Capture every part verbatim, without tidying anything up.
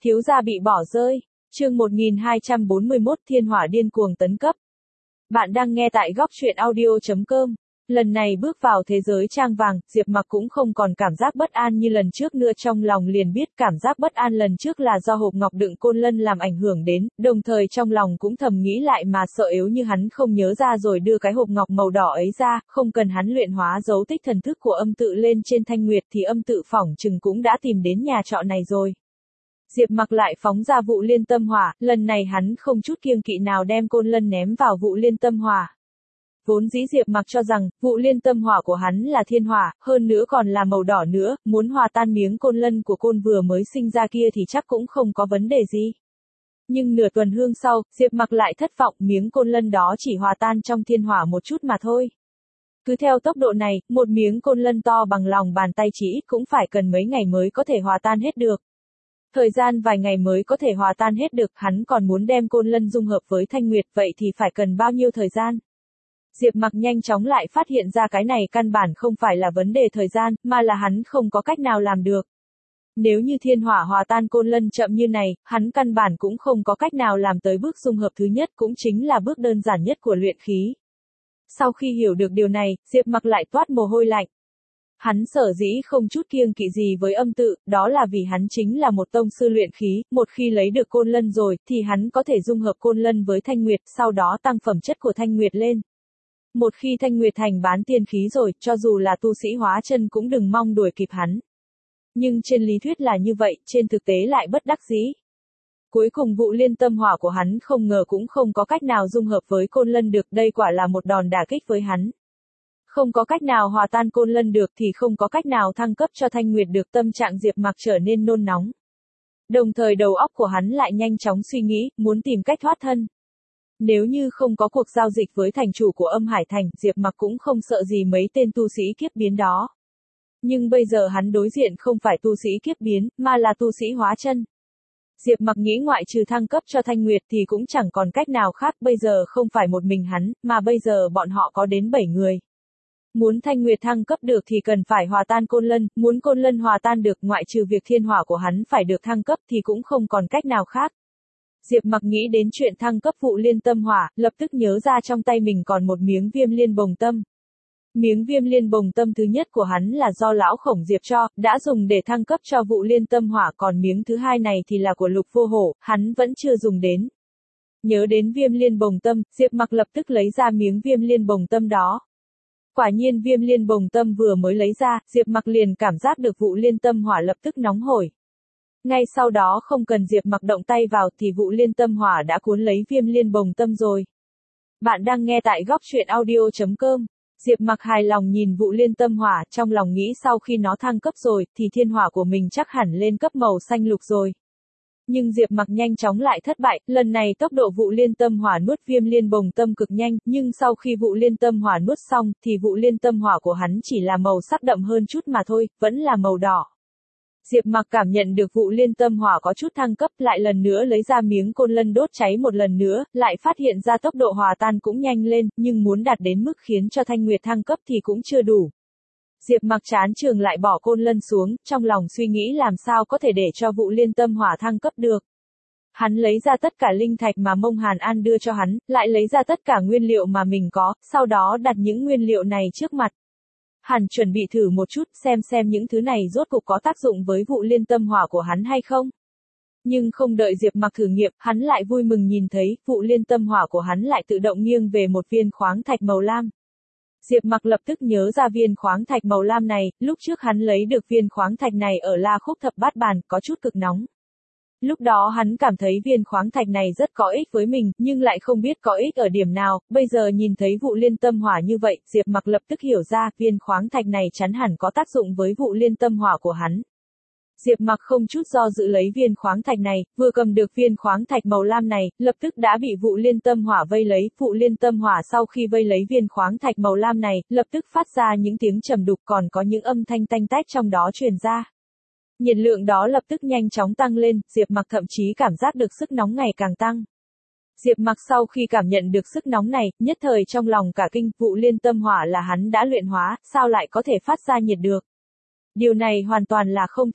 Thiếu gia bị bỏ rơi. Chương một nghìn hai trăm bốn mươi mốt Thiên hỏa điên cuồng tấn cấp. Bạn đang nghe tại góc truyện audio chấm com. Lần này bước vào thế giới trang vàng, Diệp Mặc cũng không còn cảm giác bất an như lần trước nữa, trong lòng liền biết cảm giác bất an lần trước là do hộp ngọc đựng côn lân làm ảnh hưởng đến, đồng thời trong lòng cũng thầm nghĩ lại mà sợ yếu như hắn không nhớ ra rồi đưa cái hộp ngọc màu đỏ ấy ra, không cần hắn luyện hóa dấu tích thần thức của âm tự lên trên thanh nguyệt thì âm tự phỏng chừng cũng đã tìm đến nhà trọ này rồi. Diệp Mặc lại phóng ra vụ liên tâm hỏa, lần này hắn không chút kiêng kỵ nào đem côn lân ném vào vụ liên tâm hỏa. Vốn dĩ Diệp Mặc cho rằng, vụ liên tâm hỏa của hắn là thiên hỏa, hơn nữa còn là màu đỏ nữa, muốn hòa tan miếng côn lân của côn vừa mới sinh ra kia thì chắc cũng không có vấn đề gì. Nhưng nửa tuần hương sau, Diệp Mặc lại thất vọng, miếng côn lân đó chỉ hòa tan trong thiên hỏa một chút mà thôi. Cứ theo tốc độ này, một miếng côn lân to bằng lòng bàn tay chỉ ít cũng phải cần mấy ngày mới có thể hòa tan hết được. Thời gian vài ngày mới có thể hòa tan hết được, hắn còn muốn đem côn lân dung hợp với thanh nguyệt, vậy thì phải cần bao nhiêu thời gian? Diệp Mặc nhanh chóng lại phát hiện ra cái này căn bản không phải là vấn đề thời gian, mà là hắn không có cách nào làm được. Nếu như thiên hỏa hòa tan côn lân chậm như này, hắn căn bản cũng không có cách nào làm tới bước dung hợp thứ nhất, cũng chính là bước đơn giản nhất của luyện khí. Sau khi hiểu được điều này, Diệp Mặc lại toát mồ hôi lạnh. Hắn sở dĩ không chút kiêng kỵ gì với âm tự, đó là vì hắn chính là một tông sư luyện khí, một khi lấy được côn lân rồi, thì hắn có thể dung hợp côn lân với thanh nguyệt, sau đó tăng phẩm chất của thanh nguyệt lên. Một khi thanh nguyệt thành bán tiên khí rồi, cho dù là tu sĩ hóa chân cũng đừng mong đuổi kịp hắn. Nhưng trên lý thuyết là như vậy, trên thực tế lại bất đắc dĩ. Cuối cùng vụ liên tâm hỏa của hắn không ngờ cũng không có cách nào dung hợp với côn lân được, đây quả là một đòn đả kích với hắn. Không có cách nào hòa tan côn lân được thì không có cách nào thăng cấp cho thanh nguyệt được, tâm trạng Diệp Mặc trở nên nôn nóng. Đồng thời đầu óc của hắn lại nhanh chóng suy nghĩ, muốn tìm cách thoát thân. Nếu như không có cuộc giao dịch với thành chủ của Âm Hải Thành, Diệp Mặc cũng không sợ gì mấy tên tu sĩ kiếp biến đó. Nhưng bây giờ hắn đối diện không phải tu sĩ kiếp biến, mà là tu sĩ hóa chân. Diệp Mặc nghĩ ngoại trừ thăng cấp cho thanh nguyệt thì cũng chẳng còn cách nào khác, bây giờ không phải một mình hắn, mà bây giờ bọn họ có đến bảy người. Muốn thanh nguyệt thăng cấp được thì cần phải hòa tan côn lân, muốn côn lân hòa tan được ngoại trừ việc thiên hỏa của hắn phải được thăng cấp thì cũng không còn cách nào khác. Diệp Mặc nghĩ đến chuyện thăng cấp vụ liên tâm hỏa, lập tức nhớ ra trong tay mình còn một miếng viêm liên bồng tâm. Miếng viêm liên bồng tâm thứ nhất của hắn là do lão khổng Diệp cho, đã dùng để thăng cấp cho vụ liên tâm hỏa, còn miếng thứ hai này thì là của Lục Vô Hổ, hắn vẫn chưa dùng đến. Nhớ đến viêm liên bồng tâm, Diệp Mặc lập tức lấy ra miếng viêm liên bồng tâm đó. Quả nhiên viêm liên bồng tâm vừa mới lấy ra, Diệp Mặc liền cảm giác được vụ liên tâm hỏa lập tức nóng hổi. Ngay sau đó không cần Diệp Mặc động tay vào thì vụ liên tâm hỏa đã cuốn lấy viêm liên bồng tâm rồi. Bạn đang nghe tại góc truyện audio chấm com. Diệp Mặc hài lòng nhìn vụ liên tâm hỏa, trong lòng nghĩ sau khi nó thăng cấp rồi thì thiên hỏa của mình chắc hẳn lên cấp màu xanh lục rồi. Nhưng Diệp Mặc nhanh chóng lại thất bại, lần này tốc độ vụ liên tâm hỏa nuốt viêm liên bồng tâm cực nhanh, nhưng sau khi vụ liên tâm hỏa nuốt xong thì vụ liên tâm hỏa của hắn chỉ là màu sắc đậm hơn chút mà thôi, vẫn là màu đỏ. Diệp Mặc cảm nhận được vụ liên tâm hỏa có chút thăng cấp, lại lần nữa lấy ra miếng côn lân đốt cháy một lần nữa, lại phát hiện ra tốc độ hòa tan cũng nhanh lên, nhưng muốn đạt đến mức khiến cho thanh nguyệt thăng cấp thì cũng chưa đủ. Diệp Mặc chán chường lại bỏ côn lân xuống, trong lòng suy nghĩ làm sao có thể để cho vụ liên tâm hỏa thăng cấp được. Hắn lấy ra tất cả linh thạch mà Mông Hàn An đưa cho hắn, lại lấy ra tất cả nguyên liệu mà mình có, sau đó đặt những nguyên liệu này trước mặt. Hắn chuẩn bị thử một chút xem xem những thứ này rốt cuộc có tác dụng với vụ liên tâm hỏa của hắn hay không. Nhưng không đợi Diệp Mặc thử nghiệm, hắn lại vui mừng nhìn thấy vụ liên tâm hỏa của hắn lại tự động nghiêng về một viên khoáng thạch màu lam. Diệp Mặc lập tức nhớ ra viên khoáng thạch màu lam này, lúc trước hắn lấy được viên khoáng thạch này ở La Khúc Thập Bát Bàn, có chút cực nóng. Lúc đó hắn cảm thấy viên khoáng thạch này rất có ích với mình, nhưng lại không biết có ích ở điểm nào, bây giờ nhìn thấy vụ liên tâm hỏa như vậy, Diệp Mặc lập tức hiểu ra, viên khoáng thạch này chắn hẳn có tác dụng với vụ liên tâm hỏa của hắn. Diệp Mặc không chút do dự lấy viên khoáng thạch này, vừa cầm được viên khoáng thạch màu lam này, lập tức đã bị vụ liên tâm hỏa vây lấy, vụ liên tâm hỏa sau khi vây lấy viên khoáng thạch màu lam này, lập tức phát ra những tiếng trầm đục, còn có những âm thanh tanh tách trong đó truyền ra. Nhiệt lượng đó lập tức nhanh chóng tăng lên, Diệp Mặc thậm chí cảm giác được sức nóng ngày càng tăng. Diệp Mặc sau khi cảm nhận được sức nóng này, nhất thời trong lòng cả kinh, vụ liên tâm hỏa là hắn đã luyện hóa, sao lại có thể phát ra nhiệt được? Điều này hoàn toàn là không thể.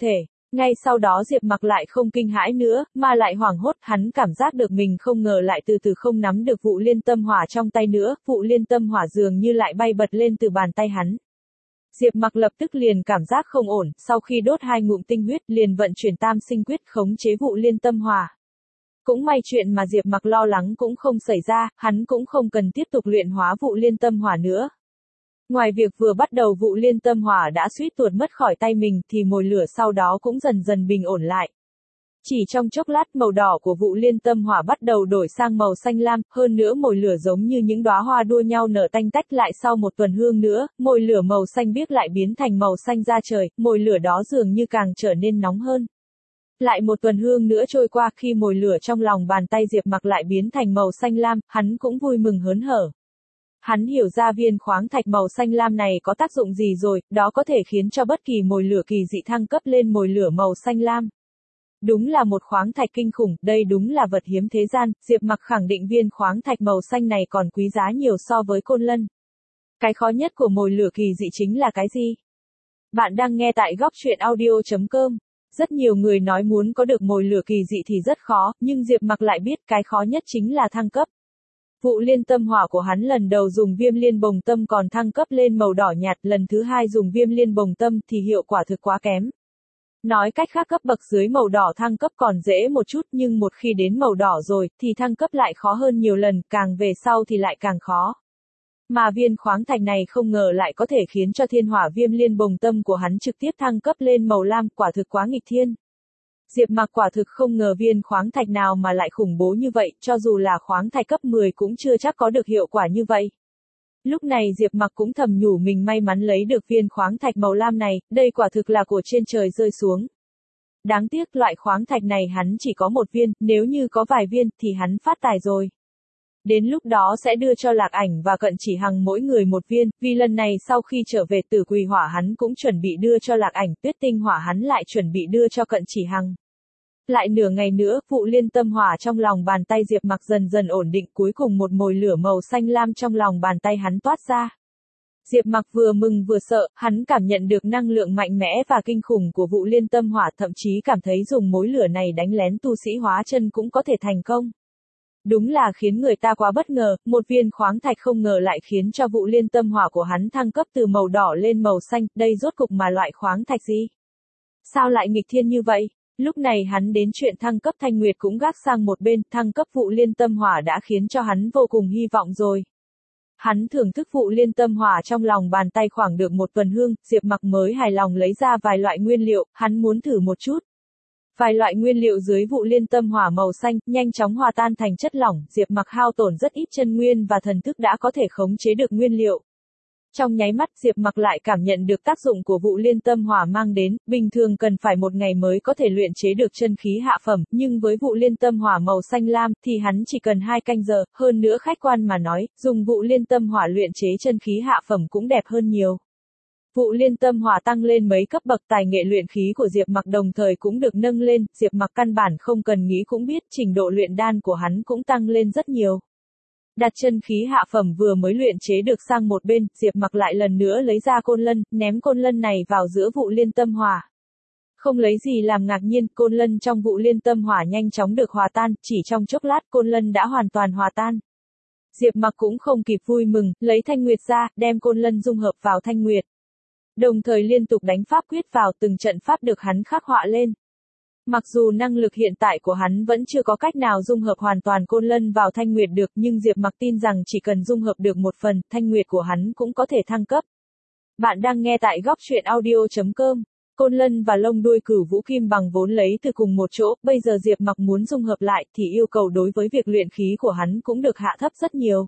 Ngay sau đó Diệp Mặc lại không kinh hãi nữa, mà lại hoảng hốt, hắn cảm giác được mình không ngờ lại từ từ không nắm được vụ liên tâm hỏa trong tay nữa, vụ liên tâm hỏa dường như lại bay bật lên từ bàn tay hắn. Diệp Mặc lập tức liền cảm giác không ổn, sau khi đốt hai ngụm tinh huyết liền vận chuyển tam sinh quyết khống chế vụ liên tâm hỏa. Cũng may chuyện mà Diệp Mặc lo lắng cũng không xảy ra, hắn cũng không cần tiếp tục luyện hóa vụ liên tâm hỏa nữa. Ngoài việc vừa bắt đầu vụ liên tâm hỏa đã suýt tuột mất khỏi tay mình thì mồi lửa sau đó cũng dần dần bình ổn lại. Chỉ trong chốc lát màu đỏ của vụ liên tâm hỏa bắt đầu đổi sang màu xanh lam, hơn nữa mồi lửa giống như những đóa hoa đua nhau nở tanh tách lại sau một tuần hương nữa, mồi lửa màu xanh biếc lại biến thành màu xanh da trời, mồi lửa đó dường như càng trở nên nóng hơn. Lại một tuần hương nữa trôi qua khi mồi lửa trong lòng bàn tay Diệp Mặc lại biến thành màu xanh lam, hắn cũng vui mừng hớn hở. Hắn hiểu ra viên khoáng thạch màu xanh lam này có tác dụng gì rồi, đó có thể khiến cho bất kỳ mồi lửa kỳ dị thăng cấp lên mồi lửa màu xanh lam. Đúng là một khoáng thạch kinh khủng, đây đúng là vật hiếm thế gian, Diệp Mặc khẳng định viên khoáng thạch màu xanh này còn quý giá nhiều so với côn lân. Cái khó nhất của mồi lửa kỳ dị chính là cái gì? Bạn đang nghe tại góc truyện audio chấm com. Rất nhiều người nói muốn có được mồi lửa kỳ dị thì rất khó, nhưng Diệp Mặc lại biết cái khó nhất chính là thăng cấp. Vụ liên tâm hỏa của hắn lần đầu dùng viêm liên bồng tâm còn thăng cấp lên màu đỏ nhạt, lần thứ hai dùng viêm liên bồng tâm thì hiệu quả thực quá kém. Nói cách khác cấp bậc dưới màu đỏ thăng cấp còn dễ một chút nhưng một khi đến màu đỏ rồi thì thăng cấp lại khó hơn nhiều lần, càng về sau thì lại càng khó. Mà viên khoáng thạch này không ngờ lại có thể khiến cho thiên hỏa viêm liên bồng tâm của hắn trực tiếp thăng cấp lên màu lam, quả thực quá nghịch thiên. Diệp Mặc quả thực không ngờ viên khoáng thạch nào mà lại khủng bố như vậy, cho dù là khoáng thạch cấp mười cũng chưa chắc có được hiệu quả như vậy. Lúc này Diệp Mặc cũng thầm nhủ mình may mắn lấy được viên khoáng thạch màu lam này, đây quả thực là của trên trời rơi xuống. Đáng tiếc loại khoáng thạch này hắn chỉ có một viên, nếu như có vài viên thì hắn phát tài rồi. Đến lúc đó sẽ đưa cho Lạc Ảnh và Cận Chỉ Hằng mỗi người một viên, vì lần này sau khi trở về Tử Quỳ Hỏa hắn cũng chuẩn bị đưa cho Lạc Ảnh, Tuyết Tinh Hỏa hắn lại chuẩn bị đưa cho Cận Chỉ Hằng. Lại nửa ngày nữa, vụ liên tâm hỏa trong lòng bàn tay Diệp Mặc dần dần ổn định, cuối cùng một mồi lửa màu xanh lam trong lòng bàn tay hắn toát ra. Diệp Mặc vừa mừng vừa sợ, hắn cảm nhận được năng lượng mạnh mẽ và kinh khủng của vụ liên tâm hỏa, thậm chí cảm thấy dùng mối lửa này đánh lén tu sĩ hóa chân cũng có thể thành công. Đúng là khiến người ta quá bất ngờ, một viên khoáng thạch không ngờ lại khiến cho vụ liên tâm hỏa của hắn thăng cấp từ màu đỏ lên màu xanh, đây rốt cục mà loại khoáng thạch gì? Sao lại nghịch thiên như vậy? Lúc này hắn đến chuyện thăng cấp Thanh Nguyệt cũng gác sang một bên, thăng cấp vụ liên tâm hỏa đã khiến cho hắn vô cùng hy vọng rồi. Hắn thưởng thức vụ liên tâm hỏa trong lòng bàn tay khoảng được một tuần hương, Diệp Mặc mới hài lòng lấy ra vài loại nguyên liệu, hắn muốn thử một chút. Vài loại nguyên liệu dưới vụ liên tâm hỏa màu xanh, nhanh chóng hòa tan thành chất lỏng, Diệp Mặc hao tổn rất ít chân nguyên và thần thức đã có thể khống chế được nguyên liệu. Trong nháy mắt Diệp Mặc lại cảm nhận được tác dụng của vụ liên tâm hỏa mang đến, bình thường cần phải một ngày mới có thể luyện chế được chân khí hạ phẩm, nhưng với vụ liên tâm hỏa màu xanh lam thì hắn chỉ cần hai canh giờ, hơn nữa khách quan mà nói, dùng vụ liên tâm hỏa luyện chế chân khí hạ phẩm cũng đẹp hơn nhiều. Vụ liên tâm hỏa tăng lên mấy cấp bậc, tài nghệ luyện khí của Diệp Mặc đồng thời cũng được nâng lên, Diệp Mặc căn bản không cần nghĩ cũng biết trình độ luyện đan của hắn cũng tăng lên rất nhiều. Đặt chân khí hạ phẩm vừa mới luyện chế được sang một bên, Diệp Mặc lại lần nữa lấy ra côn lân, ném côn lân này vào giữa vụ liên tâm hỏa. Không lấy gì làm ngạc nhiên, côn lân trong vụ liên tâm hỏa nhanh chóng được hòa tan, chỉ trong chốc lát côn lân đã hoàn toàn hòa tan. Diệp Mặc cũng không kịp vui mừng, lấy Thanh Nguyệt ra, đem côn lân dung hợp vào Thanh Nguyệt. Đồng thời liên tục đánh pháp quyết vào, từng trận pháp được hắn khắc họa lên. Mặc dù năng lực hiện tại của hắn vẫn chưa có cách nào dung hợp hoàn toàn côn lân vào Thanh Nguyệt được, nhưng Diệp Mặc tin rằng chỉ cần dung hợp được một phần, Thanh Nguyệt của hắn cũng có thể thăng cấp. Bạn đang nghe tại góc truyện audio chấm com. Côn lân và lông đuôi cửu vũ kim bằng vốn lấy từ cùng một chỗ, bây giờ Diệp Mặc muốn dung hợp lại thì yêu cầu đối với việc luyện khí của hắn cũng được hạ thấp rất nhiều.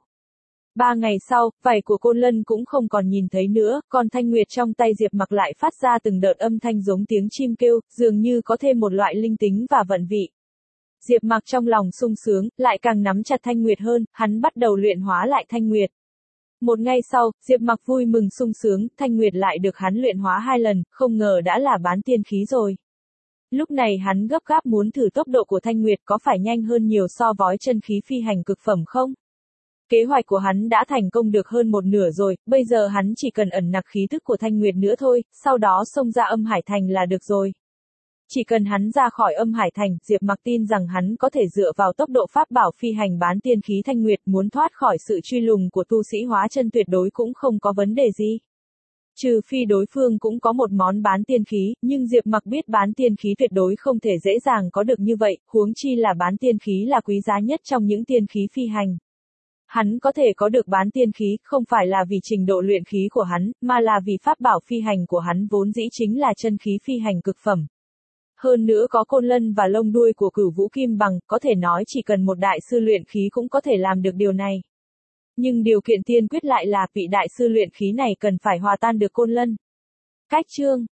Ba ngày sau, vảy của côn lân cũng không còn nhìn thấy nữa, còn Thanh Nguyệt trong tay Diệp Mặc lại phát ra từng đợt âm thanh giống tiếng chim kêu, dường như có thêm một loại linh tính và vận vị. Diệp Mặc trong lòng sung sướng, lại càng nắm chặt Thanh Nguyệt hơn, hắn bắt đầu luyện hóa lại Thanh Nguyệt. Một ngày sau, Diệp Mặc vui mừng sung sướng, Thanh Nguyệt lại được hắn luyện hóa hai lần, không ngờ đã là bán tiên khí rồi. Lúc này hắn gấp gáp muốn thử tốc độ của Thanh Nguyệt có phải nhanh hơn nhiều so với chân khí phi hành cực phẩm không? Kế hoạch của hắn đã thành công được hơn một nửa rồi, bây giờ hắn chỉ cần ẩn nặc khí tức của Thanh Nguyệt nữa thôi, sau đó xông ra Âm Hải Thành là được rồi. Chỉ cần hắn ra khỏi âm hải thành, Diệp Mặc tin rằng hắn có thể dựa vào tốc độ pháp bảo phi hành bán tiên khí thanh nguyệt muốn thoát khỏi sự truy lùng của tu sĩ hóa chân tuyệt đối cũng không có vấn đề gì. Trừ phi đối phương cũng có một món bán tiên khí, nhưng Diệp Mặc biết bán tiên khí tuyệt đối không thể dễ dàng có được như vậy, huống chi là bán tiên khí là quý giá nhất trong những tiên khí phi hành. Hắn có thể có được bán tiên khí, không phải là vì trình độ luyện khí của hắn, mà là vì pháp bảo phi hành của hắn vốn dĩ chính là chân khí phi hành cực phẩm. Hơn nữa có côn lân và lông đuôi của Cửu Vũ Kim Bằng, có thể nói chỉ cần một đại sư luyện khí cũng có thể làm được điều này. Nhưng điều kiện tiên quyết lại là vị đại sư luyện khí này cần phải hòa tan được côn lân. Cách chương